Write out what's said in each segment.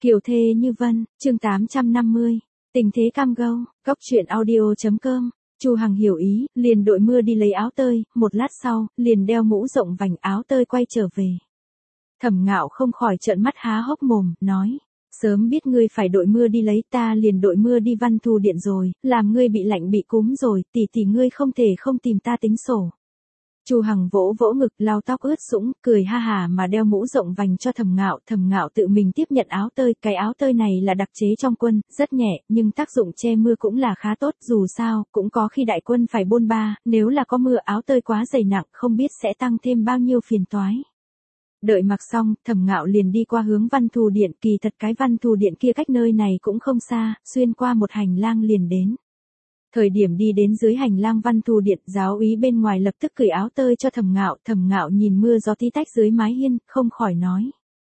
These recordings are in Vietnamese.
Kiều thê như vân, chương 850, tình thế cam go, góc truyện audio.com. Chu Hằng hiểu ý, liền đội mưa đi lấy áo tơi, một lát sau, liền đeo mũ rộng vành áo tơi quay trở về. Thẩm Ngạo không khỏi trợn mắt há hốc mồm, nói, sớm biết ngươi phải đội mưa đi lấy, ta liền đội mưa đi Văn Thù Điện rồi, làm ngươi bị lạnh bị cúm rồi, tỷ ngươi không thể không tìm ta tính sổ. Chu Hằng vỗ vỗ ngực, lau tóc ướt sũng, cười ha hà mà đeo mũ rộng vành cho Thẩm Ngạo tự mình tiếp nhận áo tơi, cái áo tơi này là đặc chế trong quân, rất nhẹ, nhưng tác dụng che mưa cũng là khá tốt, dù sao, cũng có khi đại quân phải bôn ba, nếu là có mưa áo tơi quá dày nặng, không biết sẽ tăng thêm bao nhiêu phiền toái. Đợi mặc xong, Thẩm Ngạo liền đi qua hướng Văn Thù Điện, kỳ thật cái Văn Thù Điện kia cách nơi này cũng không xa, xuyên qua một hành lang liền đến. Thời điểm đi đến dưới hành lang Văn Thù Điện, giáo úy bên ngoài lập tức cởi áo tơi cho Thẩm Ngạo nhìn mưa gió tí tách dưới mái hiên, không khỏi nói.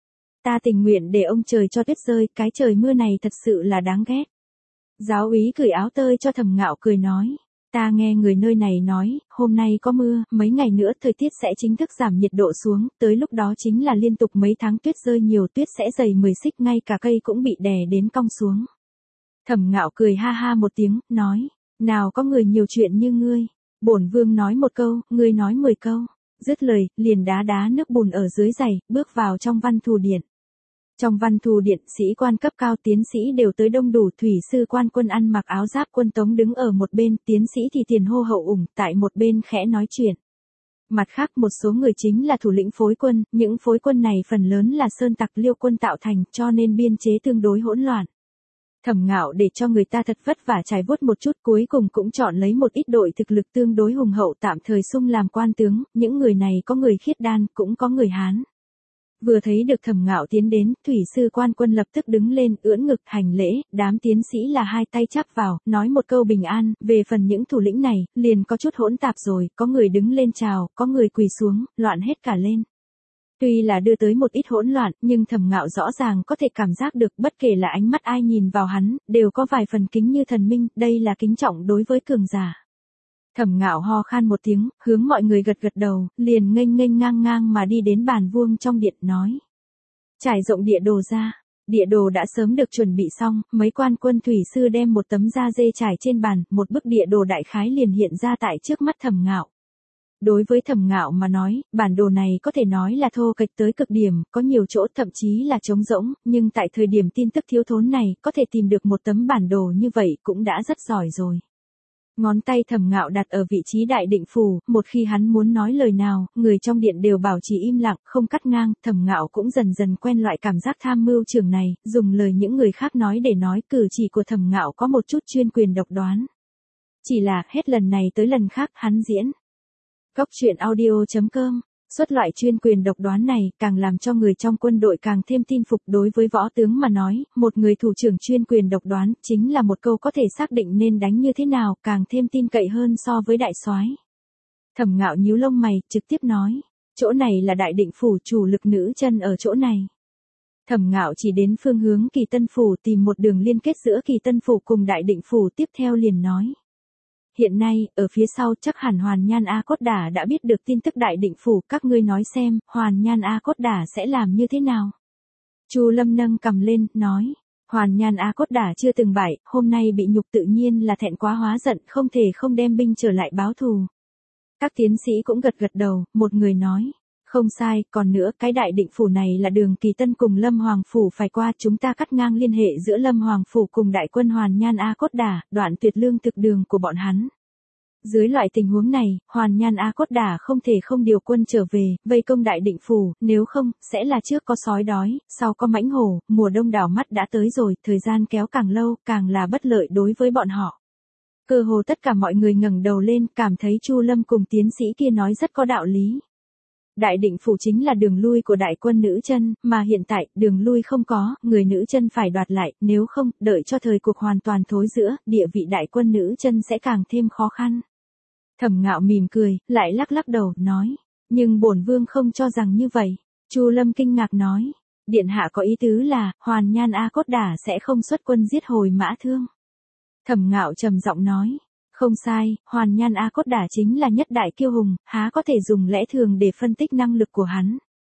Ta tình nguyện để ông trời cho tuyết rơi, cái trời mưa này thật sự là đáng ghét. Giáo úy cởi áo tơi cho Thẩm Ngạo cười nói. Ta nghe người nơi này nói, hôm nay có mưa, mấy ngày nữa thời tiết sẽ chính thức giảm nhiệt độ xuống, tới lúc đó chính là liên tục mấy tháng tuyết rơi nhiều, tuyết sẽ dày 10 xích, ngay cả cây cũng bị đè đến cong xuống. Thẩm Ngạo cười ha ha một tiếng, nói. Nào có người nhiều chuyện như ngươi. Bổn vương nói một câu, ngươi nói 10 câu. Dứt lời, liền đá nước bùn ở dưới giày, bước vào trong Văn Thù Điện. Trong Văn Thù Điện, sĩ quan cấp cao tiến sĩ đều tới đông đủ, thủy sư quan quân ăn mặc áo giáp quân tống đứng ở một bên, tiến sĩ thì tiền hô hậu ủng, tại một bên khẽ nói chuyện. Mặt khác một số người chính là thủ lĩnh phối quân, những phối quân này phần lớn là sơn tặc Liêu quân tạo thành, cho nên biên chế tương đối hỗn loạn. Thẩm Ngạo để cho người ta thật vất vả trải vuốt một chút, cuối cùng cũng chọn lấy một ít đội thực lực tương đối hùng hậu tạm thời xung làm quan tướng, những người này có người khiết đan, cũng có người Hán. Vừa thấy được Thẩm Ngạo tiến đến, thủy sư quan quân lập tức đứng lên, ưỡn ngực hành lễ, đám tiến sĩ là hai tay chắp vào, nói một câu bình an, về phần những thủ lĩnh này, liền có chút hỗn tạp rồi, có người đứng lên chào, có người quỳ xuống, loạn hết cả lên. Tuy là đưa tới một ít hỗn loạn, nhưng Thẩm Ngạo rõ ràng có thể cảm giác được bất kể là ánh mắt ai nhìn vào hắn, đều có vài phần kính như thần minh, đây là kính trọng đối với cường giả. Thẩm Ngạo ho khan một tiếng, hướng mọi người gật đầu, liền nghênh ngang mà đi đến bàn vuông trong điện nói. Trải rộng địa đồ ra. Địa đồ đã sớm được chuẩn bị xong, mấy quan quân thủy sư đem một tấm da dê trải trên bàn, một bức địa đồ đại khái liền hiện ra tại trước mắt Thẩm Ngạo. Đối với Thẩm Ngạo mà nói, bản đồ này có thể nói là thô kệch tới cực điểm, có nhiều chỗ thậm chí là trống rỗng, nhưng tại thời điểm tin tức thiếu thốn này, có thể tìm được một tấm bản đồ như vậy cũng đã rất giỏi rồi. Ngón tay Thẩm Ngạo đặt ở vị trí đại định phủ, một khi hắn muốn nói lời nào, người trong điện đều bảo trì im lặng, không cắt ngang, Thẩm Ngạo cũng dần quen loại cảm giác tham mưu trưởng này, dùng lời những người khác nói để nói, cử chỉ của Thẩm Ngạo có một chút chuyên quyền độc đoán. Chỉ là, hết lần này tới lần khác, hắn diễn. Góc truyện audio.com, xuất loại chuyên quyền độc đoán này, càng làm cho người trong quân đội càng thêm tin phục. Đối với võ tướng mà nói, một người thủ trưởng chuyên quyền độc đoán, chính là một câu có thể xác định nên đánh như thế nào, càng thêm tin cậy hơn so với đại soái. Thẩm Ngạo nhíu lông mày, trực tiếp nói, chỗ này là đại định phủ, chủ lực nữ chân ở chỗ này. Thẩm Ngạo chỉ đến phương hướng Kỳ Tân phủ, tìm một đường liên kết giữa Kỳ Tân phủ cùng đại định phủ, tiếp theo liền nói. Hiện nay, ở phía sau chắc hẳn Hoàn Nhan A Cốt Đả đã biết được tin tức đại định phủ, các ngươi nói xem, Hoàn Nhan A Cốt Đả sẽ làm như thế nào? Chu Lâm nâng cầm lên, nói, Hoàn Nhan A Cốt Đả chưa từng bại, hôm nay bị nhục tự nhiên là thẹn quá hóa giận, không thể không đem binh trở lại báo thù. Các tiến sĩ cũng gật đầu, một người nói, không sai, còn nữa, cái đại định phủ này là đường Kỳ Tân cùng Lâm Hoàng phủ phải qua, chúng ta cắt ngang liên hệ giữa Lâm Hoàng phủ cùng đại quân Hoàn Nhan A Cốt Đả, đoạn tuyệt lương thực đường của bọn hắn. Dưới loại tình huống này, Hoàn Nhan A Cốt Đả không thể không điều quân trở về, vây công đại định phủ, nếu không, sẽ là trước có sói đói, sau có mãnh hổ, mùa đông đảo mắt đã tới rồi, thời gian kéo càng lâu, càng là bất lợi đối với bọn họ. Cơ hồ tất cả mọi người ngẩng đầu lên, cảm thấy Chu Lâm cùng tiến sĩ kia nói rất có đạo lý. Đại định phủ chính là đường lui của đại quân nữ chân, mà hiện tại, đường lui không có, người nữ chân phải đoạt lại, nếu không, đợi cho thời cuộc hoàn toàn thối rữa, địa vị đại quân nữ chân sẽ càng thêm khó khăn. Thẩm Ngạo mỉm cười, lại lắc đầu, nói, nhưng bổn vương không cho rằng như vậy. Chu Lâm kinh ngạc nói, điện hạ có ý tứ là, Hoàn Nhan A Cốt Đả sẽ không xuất quân giết Hồi Mã Thương. Thẩm Ngạo trầm giọng nói, không sai, Hoàn Nhan A Cốt Đả chính là nhất đại kiêu hùng, há có thể dùng lẽ thường để phân tích năng lực của hắn.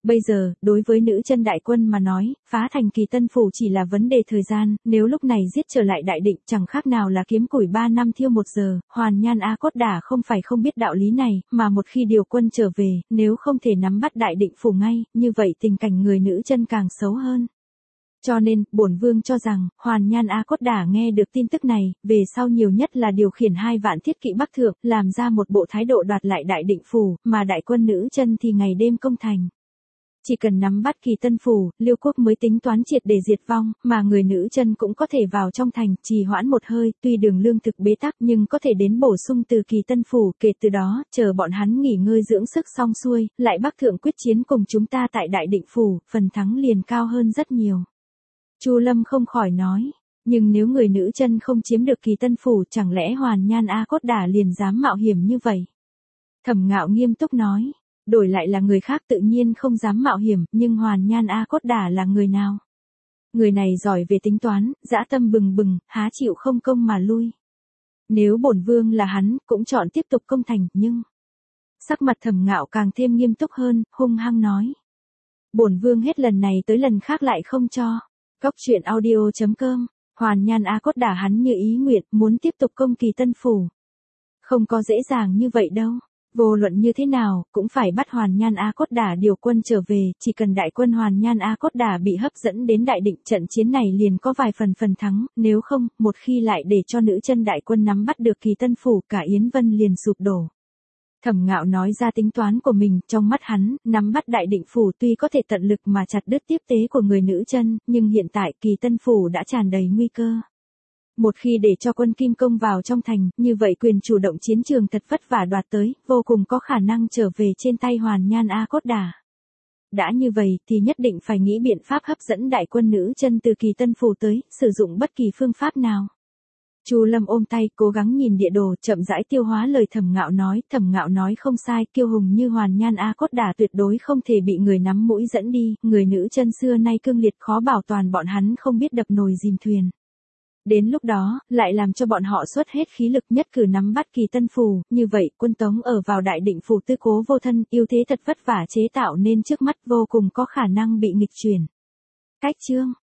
Bây giờ, đối với nữ chân đại quân mà nói, phá thành Kỳ Tân Phủ chỉ là vấn đề thời gian, nếu lúc này giết trở lại đại định chẳng khác nào là kiếm củi 3 năm thiêu 1 giờ, Hoàn Nhan A Cốt Đả không phải không biết đạo lý này, mà một khi điều quân trở về, nếu không thể nắm bắt đại định phủ ngay, như vậy tình cảnh người nữ chân càng xấu hơn. Cho nên, bổn vương cho rằng, Hoàn Nhan A Cốt Đả nghe được tin tức này, về sau nhiều nhất là điều khiển 2 vạn thiết kỵ bắc thượng, làm ra một bộ thái độ đoạt lại đại định phủ, mà đại quân nữ chân thì ngày đêm công thành. Chỉ cần nắm bắt Kỳ Tân Phủ, Liêu quốc mới tính toán triệt để diệt vong, mà người nữ chân cũng có thể vào trong thành, trì hoãn một hơi, tuy đường lương thực bế tắc nhưng có thể đến bổ sung từ Kỳ Tân Phủ, kể từ đó, chờ bọn hắn nghỉ ngơi dưỡng sức xong xuôi, lại bắc thượng quyết chiến cùng chúng ta tại Đại Định Phủ, phần thắng liền cao hơn rất nhiều. Chu Lâm không khỏi nói, nhưng nếu người nữ chân không chiếm được Kỳ Tân Phủ chẳng lẽ Hoàn Nhan A Cốt Đả liền dám mạo hiểm như vậy? Thẩm Ngạo nghiêm túc nói. Đổi lại là người khác tự nhiên không dám mạo hiểm, nhưng Hoàn Nhan A Cốt Đả là người nào? Người này giỏi về tính toán, dã tâm bừng bừng, há chịu không công mà lui. Nếu bổn vương là hắn, cũng chọn tiếp tục công thành, nhưng... Sắc mặt Thẩm Ngạo càng thêm nghiêm túc hơn, hung hăng nói. Bổn vương hết lần này tới lần khác lại không cho. Góc truyện audio.com, Hoàn Nhan A Cốt Đả hắn như ý nguyện, muốn tiếp tục công Kỳ Tân Phủ. Không có dễ dàng như vậy đâu. Vô luận như thế nào, cũng phải bắt Hoàn Nhan A Cốt Đả điều quân trở về, chỉ cần đại quân Hoàn Nhan A Cốt Đả bị hấp dẫn đến đại định, trận chiến này liền có vài phần thắng, nếu không, một khi lại để cho nữ chân đại quân nắm bắt được Kỳ Tân Phủ, cả Yến Vân liền sụp đổ. Thẩm Ngạo nói ra tính toán của mình, trong mắt hắn, nắm bắt đại định phủ tuy có thể tận lực mà chặt đứt tiếp tế của người nữ chân, nhưng hiện tại Kỳ Tân Phủ đã tràn đầy nguy cơ. Một khi để cho quân Kim Công vào trong thành, như vậy quyền chủ động chiến trường thật vất vả đoạt tới, vô cùng có khả năng trở về trên tay Hoàn Nhan A Cốt Đả. Đã như vậy thì nhất định phải nghĩ biện pháp hấp dẫn đại quân nữ chân từ Kỳ Tân Phủ tới, sử dụng bất kỳ phương pháp nào. Chu Lâm ôm tay, cố gắng nhìn địa đồ, chậm rãi tiêu hóa lời Thẩm Ngạo nói không sai, kiêu hùng như Hoàn Nhan A Cốt Đả tuyệt đối không thể bị người nắm mũi dẫn đi, người nữ chân xưa nay cương liệt khó bảo toàn bọn hắn không biết đập nồi dìm thuyền. Đến lúc đó, lại làm cho bọn họ xuất hết khí lực nhất cử nắm bắt Kỳ Tân Phủ, như vậy, quân Tống ở vào Đại Định Phủ tư cố vô thân, ưu thế thật vất vả chế tạo nên trước mắt vô cùng có khả năng bị nghịch chuyển. Cách chương